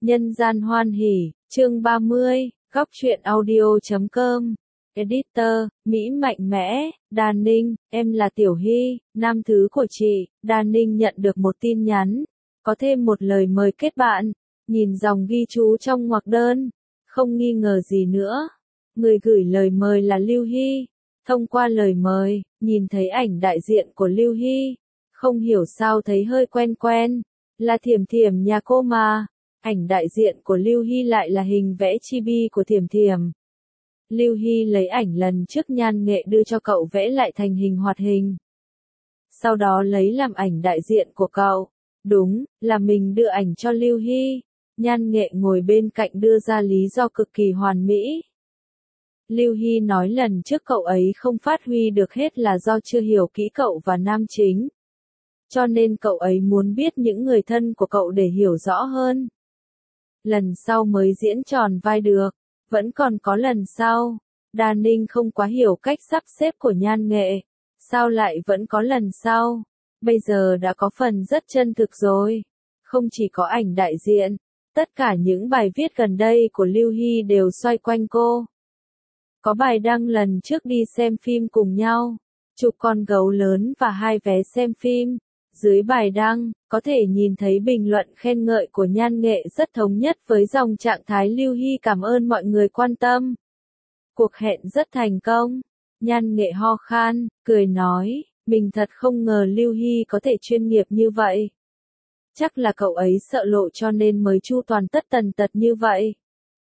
Nhân gian hoan hỉ, chương 30, góc truyện audio.com. Editor, Mỹ mạnh mẽ, Đà Ninh, em là Tiểu Hy, nam thứ của chị. Đà Ninh nhận được một tin nhắn, có thêm một lời mời kết bạn. Nhìn dòng ghi chú trong ngoặc đơn, không nghi ngờ gì nữa. Người gửi lời mời là Lưu Hy. Thông qua lời mời, nhìn thấy ảnh đại diện của Lưu Hy. Không hiểu sao thấy hơi quen quen. Là Thiểm Thiểm nhà cô mà. Ảnh đại diện của Lưu Hy lại là hình vẽ chibi của Thiểm Thiểm. Lưu Hy lấy ảnh lần trước Nhan Nghệ đưa cho cậu vẽ lại thành hình hoạt hình. Sau đó lấy làm ảnh đại diện của cậu. Đúng, là mình đưa ảnh cho Lưu Hy. Nhan Nghệ ngồi bên cạnh đưa ra lý do cực kỳ hoàn mỹ. Lưu Hy nói lần trước cậu ấy không phát huy được hết là do chưa hiểu kỹ cậu và nam chính. Cho nên cậu ấy muốn biết những người thân của cậu để hiểu rõ hơn. Lần sau mới diễn tròn vai được, vẫn còn có lần sau. Đà Ninh không quá hiểu cách sắp xếp của Nhan Nghệ. Sao lại vẫn có lần sau? Bây giờ đã có phần rất chân thực rồi. Không chỉ có ảnh đại diện, tất cả những bài viết gần đây của Lưu Hy đều xoay quanh cô. Có bài đăng lần trước đi xem phim cùng nhau, chụp con gấu lớn và 2 vé xem phim. Dưới bài đăng, có thể nhìn thấy bình luận khen ngợi của Nhan Nghệ rất thống nhất với dòng trạng thái Lưu Hy cảm ơn mọi người quan tâm. Cuộc hẹn rất thành công. Nhan Nghệ ho khan, cười nói, mình thật không ngờ Lưu Hy có thể chuyên nghiệp như vậy. Chắc là cậu ấy sợ lộ cho nên mới chu toàn tất tần tật như vậy.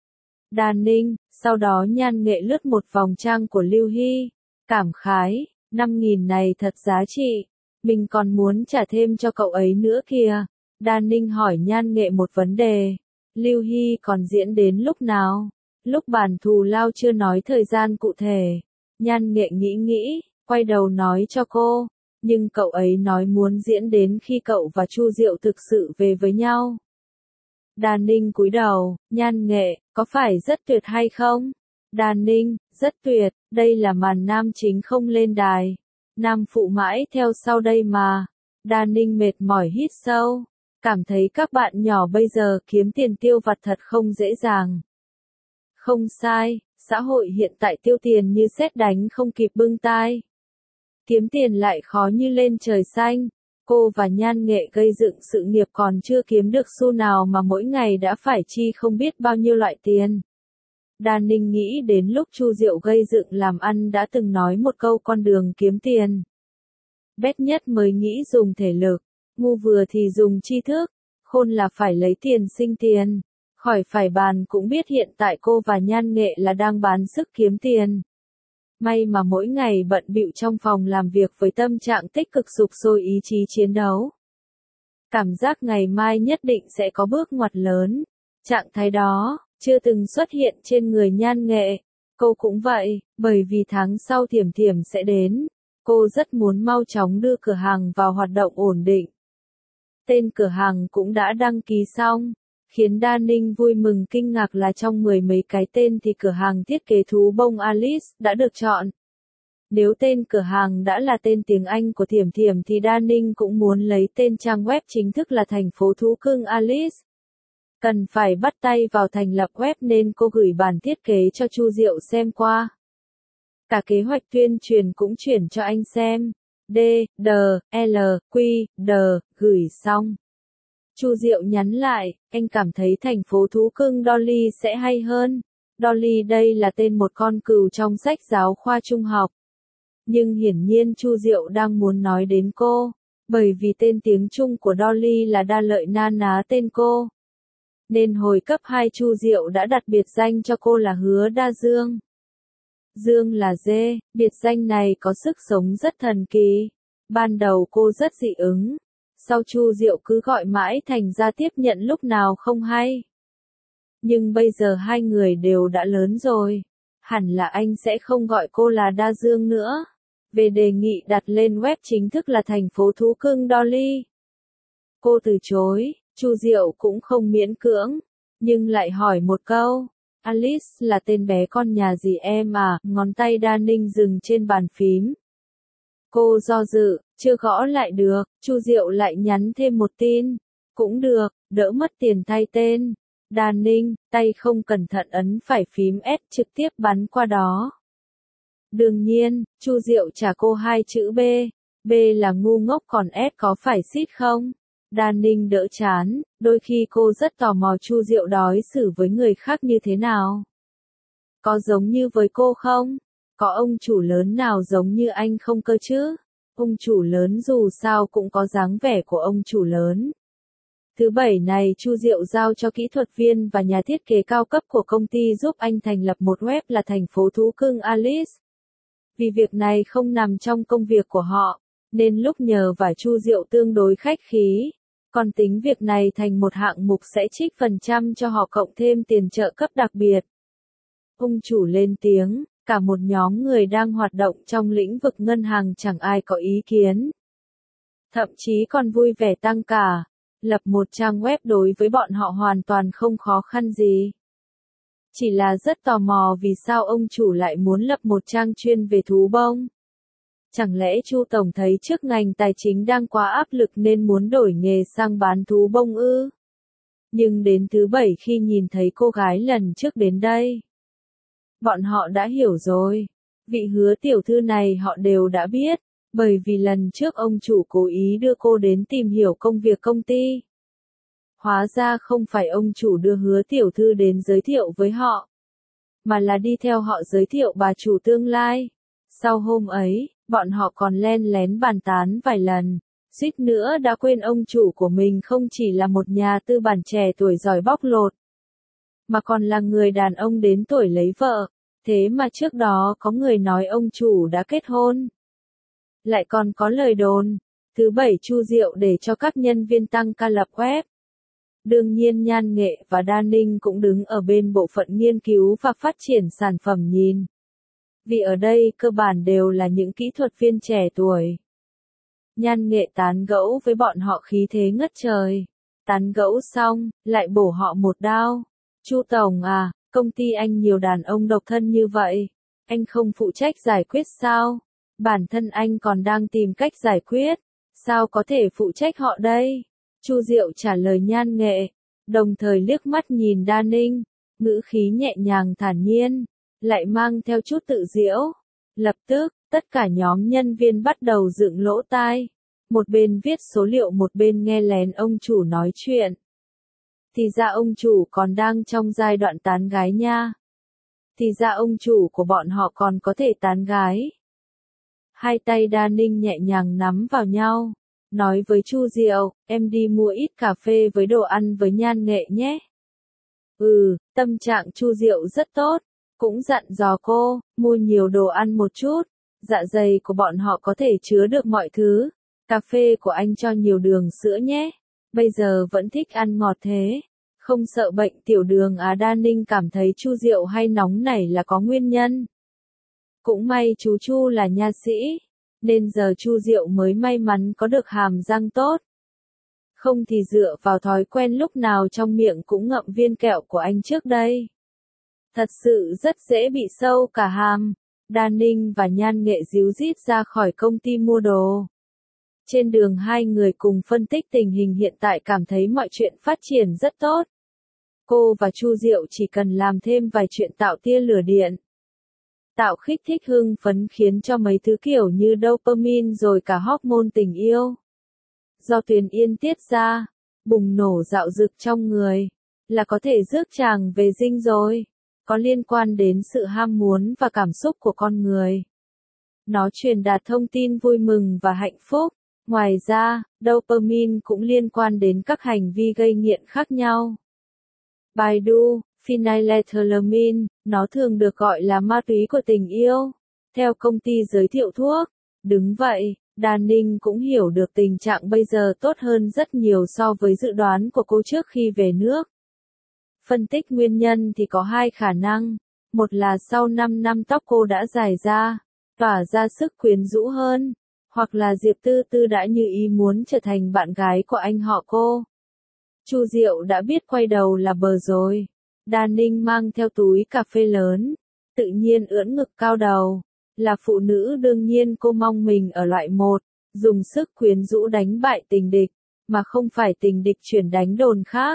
Đà Ninh, sau đó Nhan Nghệ lướt một vòng trang của Lưu Hy. Cảm khái, 5.000 này thật giá trị. Mình còn muốn trả thêm cho cậu ấy nữa kìa. Đà Ninh hỏi Nhan Nghệ một vấn đề. Lưu Hy còn diễn đến lúc nào? Lúc bản thù lao chưa nói thời gian cụ thể. Nhan Nghệ nghĩ, quay đầu nói cho cô. Nhưng cậu ấy nói muốn diễn đến khi cậu và Chu Diệu thực sự về với nhau. Đà Ninh cúi đầu, Nhan Nghệ, có phải rất tuyệt hay không? Đà Ninh, rất tuyệt, đây là màn nam chính không lên đài. Nam phụ mãi theo sau đây mà. Đà Ninh mệt mỏi hít sâu. Cảm thấy các bạn nhỏ bây giờ kiếm tiền tiêu vặt thật không dễ dàng. Không sai, xã hội hiện tại tiêu tiền như sét đánh không kịp bưng tai. Kiếm tiền lại khó như lên trời xanh. Cô và Nhan Nghệ gây dựng sự nghiệp còn chưa kiếm được xu nào mà mỗi ngày đã phải chi không biết bao nhiêu loại tiền. Đà Ninh nghĩ đến lúc Chu Diệu gây dựng làm ăn đã từng nói một câu con đường kiếm tiền. Bét nhất mới nghĩ dùng thể lực, ngu vừa thì dùng tri thức, khôn là phải lấy tiền sinh tiền. Khỏi phải bàn cũng biết hiện tại cô và Nhan Nghệ là đang bán sức kiếm tiền. May mà mỗi ngày bận bịu trong phòng làm việc với tâm trạng tích cực sục sôi ý chí chiến đấu. Cảm giác ngày mai nhất định sẽ có bước ngoặt lớn. Trạng thái đó chưa từng xuất hiện trên người Nhan Nghệ. Cô cũng vậy, bởi vì tháng sau Thiểm Thiểm sẽ đến. Cô rất muốn mau chóng đưa cửa hàng vào hoạt động ổn định. Tên cửa hàng cũng đã đăng ký xong. Khiến Đa Ninh vui mừng kinh ngạc là trong 10 mấy cái tên thì cửa hàng thiết kế thú bông Alice đã được chọn. Nếu tên cửa hàng đã là tên tiếng Anh của Thiểm Thiểm thì Đa Ninh cũng muốn lấy tên trang web chính thức là thành phố thú cưng Alice. Cần phải bắt tay vào thành lập web nên cô gửi bản thiết kế cho Chu Diệu xem qua. Cả kế hoạch tuyên truyền cũng chuyển cho anh xem. D, D, L, Q, D, gửi xong. Chu Diệu nhắn lại, anh cảm thấy thành phố thú cưng Dolly sẽ hay hơn. Dolly đây là tên một con cừu trong sách giáo khoa trung học. Nhưng hiển nhiên Chu Diệu đang muốn nói đến cô, bởi vì tên tiếng Trung của Dolly là Đa Lợi na ná tên cô. Nên hồi cấp 2 Chu Diệu đã đặt biệt danh cho cô là Hứa Đa Dương. Dương là dê, biệt danh này có sức sống rất thần kỳ. Ban đầu cô rất dị ứng. Sau Chu Diệu cứ gọi mãi thành ra tiếp nhận lúc nào không hay. Nhưng bây giờ hai người đều đã lớn rồi. Hẳn là anh sẽ không gọi cô là Đa Dương nữa. Về đề nghị đặt lên web chính thức là thành phố thú cưng Dolly. Cô từ chối, Chu Diệu cũng không miễn cưỡng. Nhưng lại hỏi một câu. Alice là tên bé con nhà gì em à? Ngón tay Đa Ninh dừng trên bàn phím. Cô do dự, chưa gõ lại được, Chu Diệu lại nhắn thêm một tin. Cũng được, đỡ mất tiền thay tên. Đan Ninh, tay không cẩn thận ấn phải phím S trực tiếp bắn qua đó. Đương nhiên, Chu Diệu trả cô 2 chữ B. B là ngu ngốc còn S có phải xít không? Đan Ninh đỡ chán, đôi khi cô rất tò mò Chu Diệu đối xử với người khác như thế nào. Có giống như với cô không? Có ông chủ lớn nào giống như anh không cơ chứ? Ông chủ lớn dù sao cũng có dáng vẻ của ông chủ lớn. Thứ bảy này Chu Diệu giao cho kỹ thuật viên và nhà thiết kế cao cấp của công ty giúp anh thành lập một web là thành phố thú cưng Alice. Vì việc này không nằm trong công việc của họ, nên lúc nhờ vả Chu Diệu tương đối khách khí, còn tính việc này thành một hạng mục sẽ trích phần trăm cho họ cộng thêm tiền trợ cấp đặc biệt. Ông chủ lên tiếng, cả một nhóm người đang hoạt động trong lĩnh vực ngân hàng chẳng ai có ý kiến. Thậm chí còn vui vẻ tăng cả, lập một trang web đối với bọn họ hoàn toàn không khó khăn gì. Chỉ là rất tò mò vì sao ông chủ lại muốn lập một trang chuyên về thú bông. Chẳng lẽ Chu Tổng thấy trước ngành tài chính đang quá áp lực nên muốn đổi nghề sang bán thú bông ư? Nhưng đến thứ bảy khi nhìn thấy cô gái lần trước đến đây, bọn họ đã hiểu rồi. Vị Hứa tiểu thư này họ đều đã biết, bởi vì lần trước ông chủ cố ý đưa cô đến tìm hiểu công việc công ty. Hóa ra không phải ông chủ đưa Hứa tiểu thư đến giới thiệu với họ, mà là đi theo họ giới thiệu bà chủ tương lai. Sau hôm ấy, bọn họ còn len lén bàn tán vài lần, suýt nữa đã quên ông chủ của mình không chỉ là một nhà tư bản trẻ tuổi giỏi bóc lột, mà còn là người đàn ông đến tuổi lấy vợ. Thế mà trước đó có người nói ông chủ đã kết hôn. Lại còn có lời đồn, thứ bảy Chu Diệu để cho các nhân viên tăng ca lập web. Đương nhiên Nhan Nghệ và Đan Ninh cũng đứng ở bên bộ phận nghiên cứu và phát triển sản phẩm nhìn. Vì ở đây cơ bản đều là những kỹ thuật viên trẻ tuổi. Nhan Nghệ tán gẫu với bọn họ khí thế ngất trời. Tán gẫu xong, lại bổ họ một đao. Chu Tổng à, công ty anh nhiều đàn ông độc thân như vậy. Anh không phụ trách giải quyết sao? Bản thân anh còn đang tìm cách giải quyết. Sao có thể phụ trách họ đây? Chu Diệu trả lời Nhan Nghệ, đồng thời liếc mắt nhìn Đan Ninh, ngữ khí nhẹ nhàng thản nhiên, lại mang theo chút tự giễu. Lập tức, tất cả nhóm nhân viên bắt đầu dựng lỗ tai, một bên viết số liệu một bên nghe lén ông chủ nói chuyện. Thì ra ông chủ còn đang trong giai đoạn tán gái nha. Thì ra ông chủ của bọn họ còn có thể tán gái. Hai tay Đan Ninh nhẹ nhàng nắm vào nhau, nói với Chu Diệu, em đi mua ít cà phê với đồ ăn với Nhan Nghệ nhé. Tâm trạng Chu Diệu rất tốt, cũng dặn dò cô, mua nhiều đồ ăn một chút, dạ dày của bọn họ có thể chứa được mọi thứ. Cà phê của anh cho nhiều đường sữa nhé, bây giờ vẫn thích ăn ngọt thế, không sợ bệnh tiểu đường à? Đan Ninh cảm thấy Chu Diệu hay nóng nảy là có nguyên nhân. Cũng may chú Chu là nha sĩ, nên giờ Chu Diệu mới may mắn có được hàm răng tốt. Không thì dựa vào thói quen lúc nào trong miệng cũng ngậm viên kẹo của anh trước đây, thật sự rất dễ bị sâu cả hàm. Đan Ninh và Nhan Nghệ díu dít ra khỏi công ty mua đồ. Trên đường hai người cùng phân tích tình hình hiện tại, cảm thấy mọi chuyện phát triển rất tốt. Cô và Chu Diệu chỉ cần làm thêm vài chuyện tạo tia lửa điện, tạo kích thích hưng phấn khiến cho mấy thứ kiểu như dopamine rồi cả hormone tình yêu do Tuyền Yên tiết ra, bùng nổ dạo dực trong người, là có thể rước chàng về dinh rồi. Có liên quan đến sự ham muốn và cảm xúc của con người. Nó truyền đạt thông tin vui mừng và hạnh phúc. Ngoài ra, dopamine cũng liên quan đến các hành vi gây nghiện khác nhau. Baidu, phenylethylamine, nó thường được gọi là ma túy của tình yêu, theo công ty giới thiệu thuốc. Đứng vậy, Đan Ninh cũng hiểu được tình trạng bây giờ tốt hơn rất nhiều so với dự đoán của cô trước khi về nước. Phân tích nguyên nhân thì có hai khả năng. Một là sau 5 năm tóc cô đã dài ra, tỏa ra sức quyến rũ hơn. Hoặc là Diệp Tư Tư đã như ý muốn trở thành bạn gái của anh họ cô. Chu Diệu đã biết quay đầu là bờ rồi. Đan Ninh mang theo túi cà phê lớn, tự nhiên ưỡn ngực cao đầu. Là phụ nữ đương nhiên cô mong mình ở loại một, dùng sức quyến rũ đánh bại tình địch, mà không phải tình địch chuyển đánh đồn khác.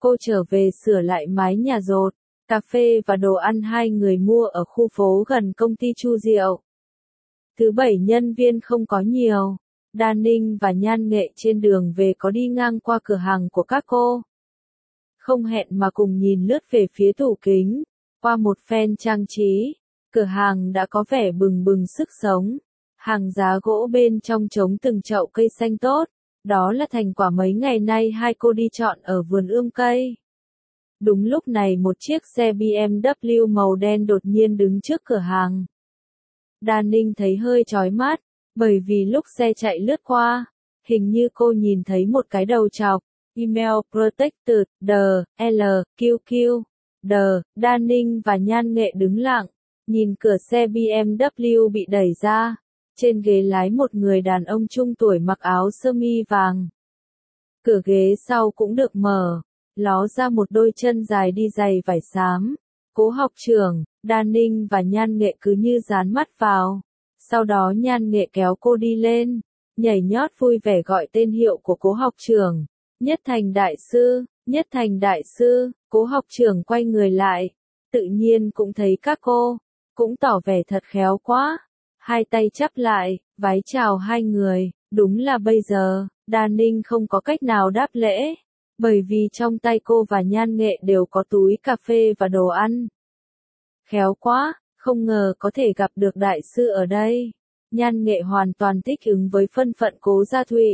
cô trở về sửa lại mái nhà dột. Cà phê và đồ ăn hai người mua ở khu phố gần công ty Chu Diệu. Thứ bảy nhân viên không có nhiều. Đan Ninh và Nhan Nghệ trên đường về có đi ngang qua cửa hàng của các cô. Không hẹn mà cùng nhìn lướt về phía tủ kính. Qua một phen trang trí, cửa hàng đã có vẻ bừng bừng sức sống. Hàng giá gỗ bên trong trống từng chậu cây xanh tốt. Đó là thành quả mấy ngày nay hai cô đi chọn ở vườn ươm cây. Đúng lúc này một chiếc xe BMW màu đen đột nhiên đứng trước cửa hàng. Đan Ninh thấy hơi chói mắt, bởi vì lúc xe chạy lướt qua, hình như cô nhìn thấy một cái đầu chọc, Email Protected, LQQ, Đan Ninh và Nhan Nghệ đứng lặng, nhìn cửa xe BMW bị đẩy ra, trên ghế lái một người đàn ông trung tuổi mặc áo sơ mi vàng. Cửa ghế sau cũng được mở, ló ra một đôi chân dài đi giày vải xám. Cố học trưởng, Đan Ninh và Nhan Nghệ cứ như dán mắt vào. Sau đó Nhan Nghệ kéo cô đi lên, nhảy nhót vui vẻ gọi tên hiệu của cố học trưởng. Nhất Thành đại sư, Nhất Thành đại sư, cố học trưởng quay người lại. Tự nhiên cũng thấy các cô, cũng tỏ vẻ thật khéo quá. Hai tay chắp lại, vái chào hai người, đúng là bây giờ, Đan Ninh không có cách nào đáp lễ. Bởi vì trong tay cô và Nhan Nghệ đều có túi cà phê và đồ ăn. Khéo quá, không ngờ có thể gặp được đại sư ở đây. Nhan Nghệ hoàn toàn thích ứng với thân phận Cố Gia Thụy.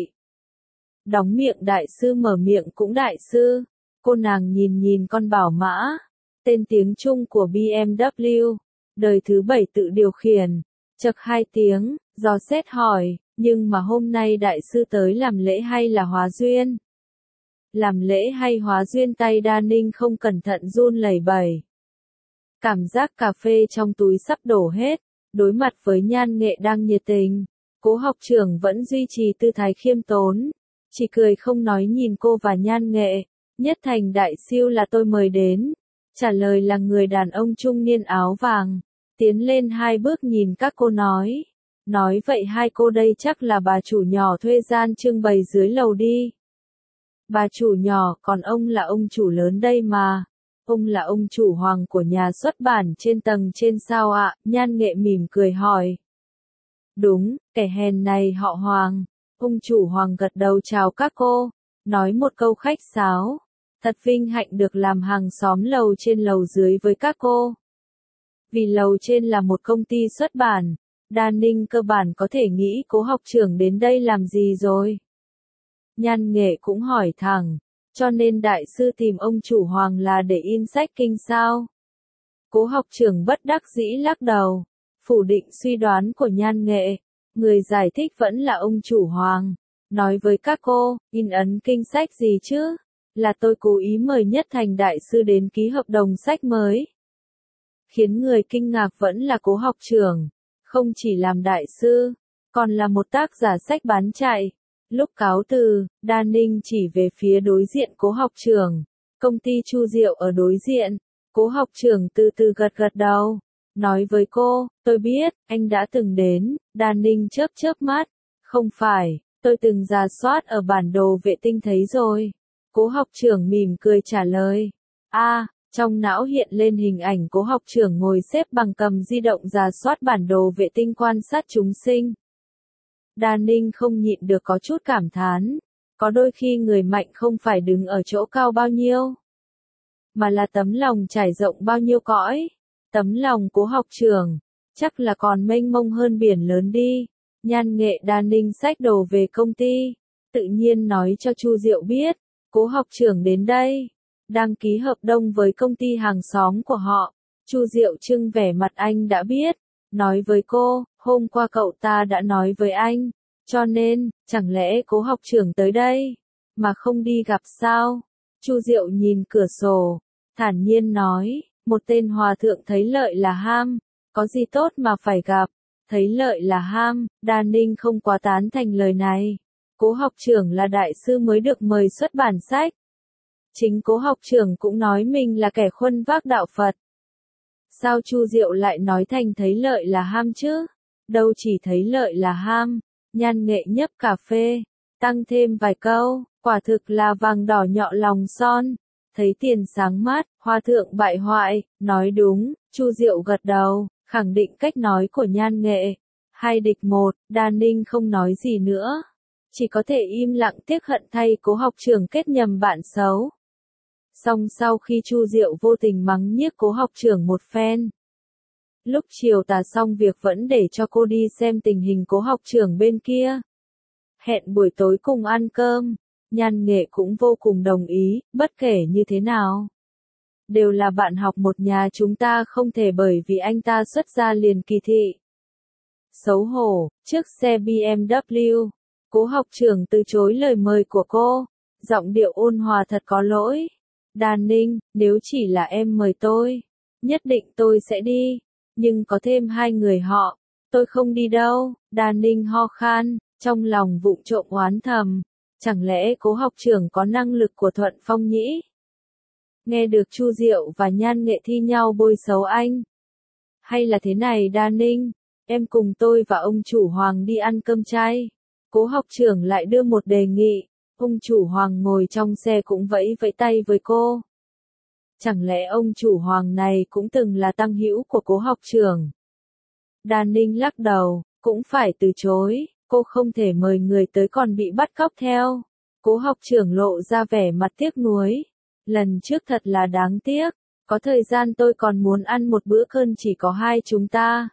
Đóng miệng đại sư mở miệng cũng đại sư. Cô nàng nhìn nhìn con bảo mã. Tên tiếng Trung của BMW. Đời thứ 7 tự điều khiển. Chậc 2 tiếng, dò xét hỏi, nhưng mà hôm nay đại sư tới làm lễ hay là hóa duyên? Làm lễ hay hóa duyên tay Đan Ninh không cẩn thận run lẩy bẩy. Cảm giác cà phê trong túi sắp đổ hết, đối mặt với Nhan Nghệ đang nhiệt tình. Cố học trưởng vẫn duy trì tư thái khiêm tốn, chỉ cười không nói nhìn cô và Nhan Nghệ. Nhất Thành đại siêu là tôi mời đến. Trả lời là người đàn ông trung niên áo vàng, tiến lên 2 bước nhìn các cô nói. Nói vậy hai cô đây chắc là bà chủ nhỏ thuê gian trưng bày dưới lầu đi. Bà chủ nhỏ, còn ông là ông chủ lớn đây mà. Ông là ông chủ Hoàng của nhà xuất bản trên tầng trên sao ạ? Nhan Nghệ mỉm cười hỏi. Đúng, kẻ hèn này họ Hoàng. Ông chủ Hoàng gật đầu chào các cô, nói một câu khách sáo. Thật vinh hạnh được làm hàng xóm lầu trên lầu dưới với các cô. Vì lầu trên là một công ty xuất bản, Đan Ninh cơ bản có thể nghĩ cố học trưởng đến đây làm gì rồi. Nhan Nghệ cũng hỏi thẳng, cho nên đại sư tìm ông chủ Hoàng là để in sách kinh sao? Cố học trưởng bất đắc dĩ lắc đầu, phủ định suy đoán của Nhan Nghệ. Người giải thích vẫn là ông chủ Hoàng. Nói với các cô, in ấn kinh sách gì chứ? Là tôi cố ý mời Nhất Thành đại sư đến ký hợp đồng sách mới. Khiến người kinh ngạc vẫn là cố học trưởng. Không chỉ làm đại sư, còn là một tác giả sách bán chạy. Lúc cáo từ, Đan Ninh chỉ về phía đối diện cố học trưởng. Công ty Chu Diệu ở đối diện. Cố học trưởng từ từ gật gật đầu. Nói với cô, tôi biết, anh đã từng đến. Đan Ninh chớp chớp mắt. Không phải, tôi từng rà soát ở bản đồ vệ tinh thấy rồi. Cố học trưởng mỉm cười trả lời. Trong não hiện lên hình ảnh cố học trưởng ngồi xếp bằng cầm di động rà soát bản đồ vệ tinh quan sát chúng sinh. Đan Ninh không nhịn được có chút cảm thán. Có đôi khi người mạnh không phải đứng ở chỗ cao bao nhiêu, mà là tấm lòng trải rộng bao nhiêu cõi. Tấm lòng cố học trưởng, chắc là còn mênh mông hơn biển lớn đi. Nhan Nghệ Đan Ninh xách đồ về công ty, tự nhiên nói cho Chu Diệu biết, cố học trưởng đến đây, đang ký hợp đồng với công ty hàng xóm của họ. Chu Diệu trưng vẻ mặt anh đã biết, nói với cô, hôm qua cậu ta đã nói với anh, cho nên, chẳng lẽ cố học trưởng tới đây, mà không đi gặp sao? Chu Diệu nhìn cửa sổ, thản nhiên nói, một tên hòa thượng thấy lợi là ham, có gì tốt mà phải gặp, thấy lợi là ham. Đan Ninh không quá tán thành lời này. Cố học trưởng là đại sư mới được mời xuất bản sách. Chính cố học trưởng cũng nói mình là kẻ khuân vác đạo Phật. Sao Chu Diệu lại nói thành thấy lợi là ham chứ? Đâu chỉ thấy lợi là ham. Nhan Nghệ nhấp cà phê, tăng thêm vài câu, quả thực là vàng đỏ nhọ lòng son. thấy tiền sáng mắt, Hoa thượng bại hoại, nói đúng, Chu Diệu gật đầu, khẳng định cách nói của Nhan Nghệ. 2 địch 1, Đa Ninh không nói gì nữa. Chỉ có thể im lặng tiếc hận thay Cố học trưởng kết nhầm bạn xấu. Xong sau khi Chu Diệu vô tình mắng nhiếc Cố học trưởng một phen. Lúc chiều tà xong việc vẫn để cho cô đi xem tình hình Cố học trưởng bên kia. Hẹn buổi tối cùng ăn cơm, Nhan Nghệ cũng vô cùng đồng ý, bất kể như thế nào. Đều là bạn học một nhà, chúng ta không thể bởi vì anh ta xuất gia liền kỳ thị. Xấu hổ, trước xe BMW, Cố học trưởng từ chối lời mời của cô, giọng điệu ôn hòa thật có lỗi. Đa Ninh, nếu chỉ là em mời tôi, nhất định tôi sẽ đi, nhưng có thêm 2 người họ, tôi không đi đâu. Đa Ninh ho khan, trong lòng vụng trộm oán thầm, chẳng lẽ Cố học trưởng có năng lực của Thuận Phong nhỉ? Nghe được Chu Diệu và Nhan Nghệ thi nhau bôi xấu anh. Hay là thế này Đa Ninh, em cùng tôi và ông chủ Hoàng đi ăn cơm chay. Cố học trưởng lại đưa một đề nghị, ông chủ Hoàng ngồi trong xe cũng vẫy vẫy tay với cô. Chẳng lẽ ông chủ Hoàng này cũng từng là tăng hữu của Cố học trưởng? Đa Ninh lắc đầu, cũng phải từ chối, cô không thể mời người tới còn bị bắt cóc theo. Cố học trưởng lộ ra vẻ mặt tiếc nuối. Lần trước thật là đáng tiếc, có thời gian tôi còn muốn ăn một bữa cơm chỉ có 2 chúng ta.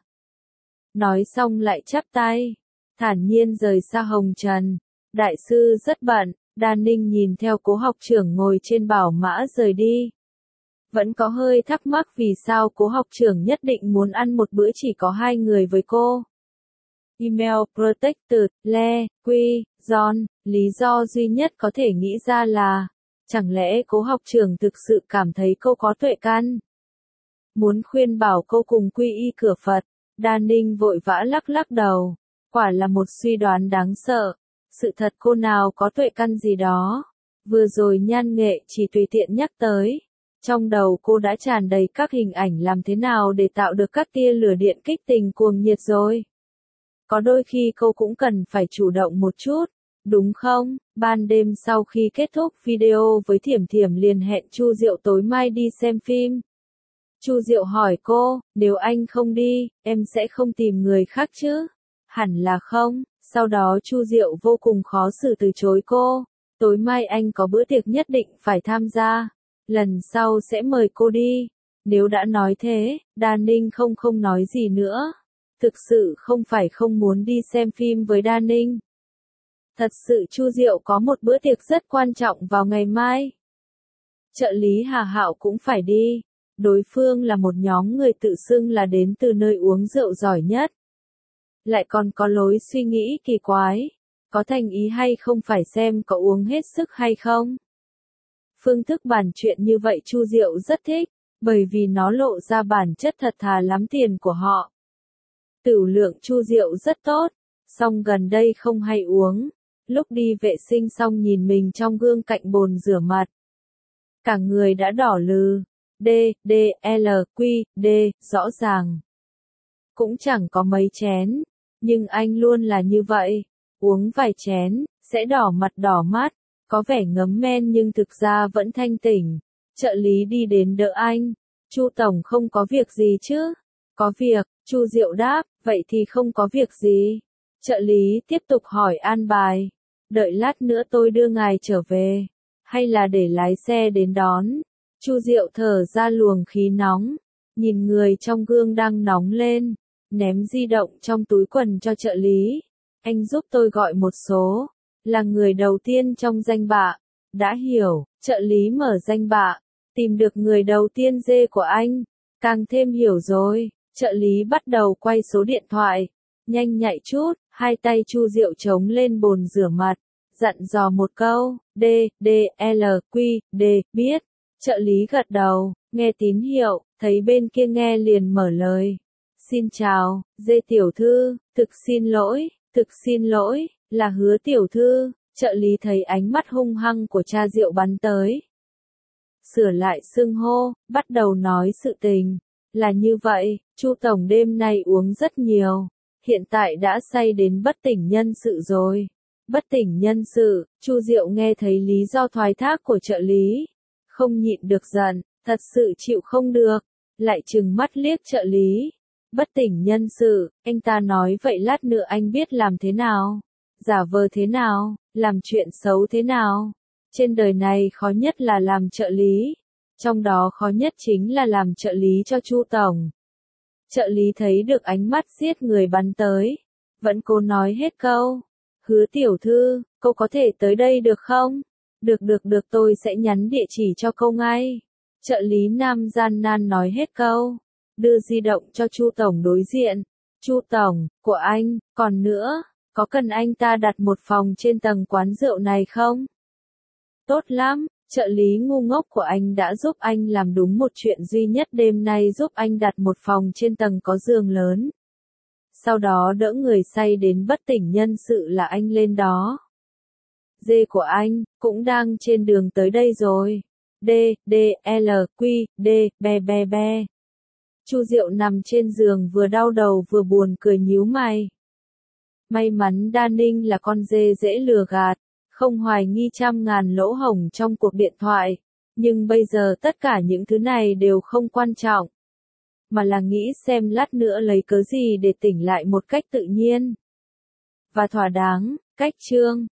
Nói xong lại chắp tay, thản nhiên rời xa hồng trần. Đại sư rất bận, Đa Ninh nhìn theo Cố học trưởng ngồi trên bảo mã rời đi. Vẫn có hơi thắc mắc vì sao Cố học trưởng nhất định muốn ăn một bữa chỉ có 2 người với cô. Email Protected, Le, Quy, John, lý do duy nhất có thể nghĩ ra là, chẳng lẽ Cố học trưởng thực sự cảm thấy cô có tuệ căn? Muốn khuyên bảo cô cùng quy y cửa Phật, Đa Ninh vội vã lắc lắc đầu. Quả là một suy đoán đáng sợ. Sự thật cô nào có tuệ căn gì đó. Vừa rồi Nhan Nghệ chỉ tùy tiện nhắc tới. Trong đầu cô đã tràn đầy các hình ảnh làm thế nào để tạo được các tia lửa điện kích tình cuồng nhiệt rồi. Có đôi khi cô cũng cần phải chủ động một chút, đúng không? Ban đêm sau khi kết thúc video với Thiểm Thiểm liền hẹn Chu Diệu tối mai đi xem phim. Chu Diệu hỏi cô, nếu anh không đi, em sẽ không tìm người khác chứ? Hẳn là không. Sau đó Chu Diệu vô cùng khó xử từ chối cô. Tối mai anh có bữa tiệc nhất định phải tham gia. Lần sau sẽ mời cô đi. Nếu đã nói thế, Đa Ninh không nói gì nữa. Thực sự không phải không muốn đi xem phim với Đa Ninh. Thật sự Chu Diệu có một bữa tiệc rất quan trọng vào ngày mai. Trợ lý Hà Hạo cũng phải đi. Đối phương là một nhóm người tự xưng là đến từ nơi uống rượu giỏi nhất. Lại còn có lối suy nghĩ kỳ quái. Có thành ý hay không phải xem có uống hết sức hay không. Phương thức bàn chuyện như vậy Chu Diệu rất thích, bởi vì nó lộ ra bản chất thật thà lắm tiền của họ. Tửu lượng Chu Diệu rất tốt, song gần đây không hay uống. Lúc đi vệ sinh xong nhìn mình trong gương cạnh bồn rửa mặt. Cả người đã đỏ lừ. D, L, Q, D, rõ ràng. Cũng chẳng có mấy chén, nhưng anh luôn là như vậy. Uống vài chén, sẽ đỏ mặt đỏ mắt, có vẻ ngấm men nhưng thực ra vẫn thanh tỉnh. Trợ lý đi đến đỡ anh. Chu tổng không có việc gì chứ? Có việc, Chu Diệu đáp, vậy thì không có việc gì. Trợ lý tiếp tục hỏi an bài. Đợi lát nữa tôi đưa ngài trở về. Hay là để lái xe đến đón? Chu Diệu thở ra luồng khí nóng. Nhìn người trong gương đang nóng lên. Ném di động trong túi quần cho trợ lý. Anh giúp tôi gọi một số. Là người đầu tiên trong danh bạ. Đã hiểu, trợ lý mở danh bạ. Tìm được người đầu tiên dê của anh. Càng thêm hiểu rồi. Trợ lý bắt đầu quay số điện thoại. Nhanh nhạy chút, hai tay Chu Diệu chống lên bồn rửa mặt. Dặn dò một câu, D, L, Q, D, biết. Trợ lý gật đầu, nghe tín hiệu, thấy bên kia nghe liền mở lời. Xin chào, dê tiểu thư, thực xin lỗi, là Hứa tiểu thư. Trợ lý thấy ánh mắt hung hăng của cha Diệu bắn tới. Sửa lại xưng hô, bắt đầu nói sự tình. Là như vậy, Chu tổng đêm nay uống rất nhiều. Hiện tại đã say đến bất tỉnh nhân sự rồi. Bất tỉnh nhân sự, Chu Diệu nghe thấy lý do thoái thác của trợ lý. không nhịn được giận, thật sự chịu không được, lại trừng mắt liếc trợ lý. Bất tỉnh nhân sự, anh ta nói vậy lát nữa anh biết làm thế nào, giả vờ thế nào, làm chuyện xấu thế nào. Trên đời này khó nhất là làm trợ lý, trong đó khó nhất chính là làm trợ lý cho Chu tổng. Trợ lý thấy được ánh mắt giết người bắn tới, vẫn cố nói hết câu. Hứa tiểu thư, cô có thể tới đây được không? Được tôi sẽ nhắn địa chỉ cho cô ngay. Trợ lý nam gian nan nói hết câu, đưa di động cho Chu tổng đối diện. Chu tổng, của anh, còn nữa, có cần anh ta đặt một phòng trên tầng quán rượu này không? Tốt lắm, trợ lý ngu ngốc của anh đã giúp anh làm đúng một chuyện duy nhất đêm nay, giúp anh đặt một phòng trên tầng có giường lớn. Sau đó đỡ người say đến bất tỉnh nhân sự là anh lên đó. Dê của anh, cũng đang trên đường tới đây rồi. D, L, Q, D, be. Chu Diệu nằm trên giường vừa đau đầu vừa buồn cười nhíu mày. May mắn Đa Ninh là con dê dễ lừa gạt, không hoài nghi trăm ngàn lỗ hổng trong cuộc điện thoại. Nhưng bây giờ tất cả những thứ này đều không quan trọng, mà là nghĩ xem lát nữa lấy cớ gì để tỉnh lại một cách tự nhiên và thỏa đáng. Cách chương